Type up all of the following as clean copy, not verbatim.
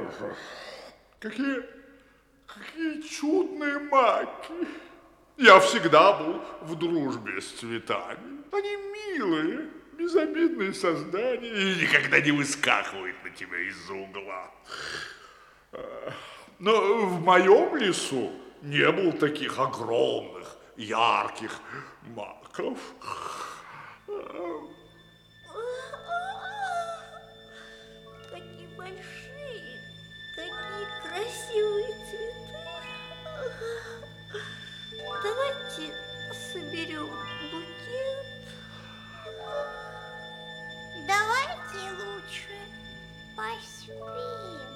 какие чудные маки. Я всегда был в дружбе с цветами. Они милые, безобидные создания и никогда не выскакивают на тебя из-за угла. Но в моем лесу не было таких огромных, ярких маков. Какие большие, какие красивые цветы. Давайте соберем букет. Давайте лучше поспим.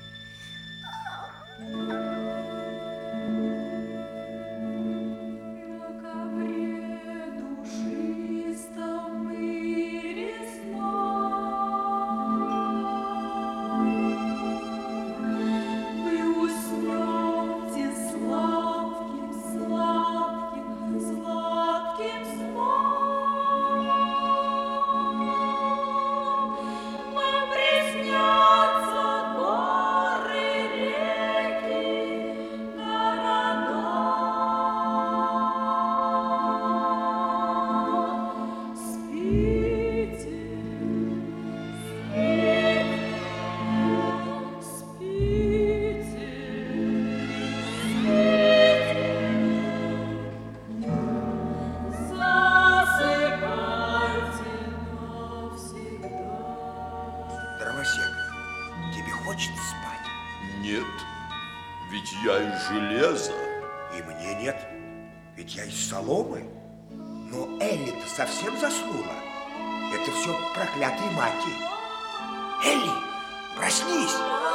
Дровосек, тебе хочется спать? Нет, ведь я из железа. И мне нет, ведь я из соломы. Но Элли-то совсем заснула. Это все проклятые маки. Элли, проснись!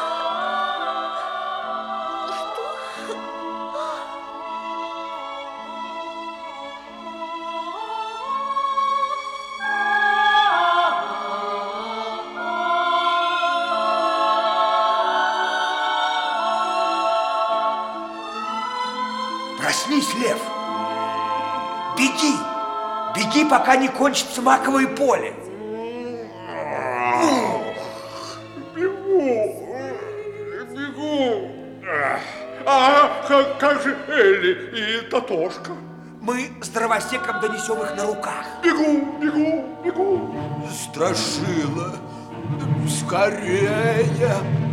Проснись, лев! Беги! Беги, пока не кончится маковое поле! Бегу. А как же Элли и Татошка? Мы с дровосеком донесем их на руках. Бегу. Страшила, скорее!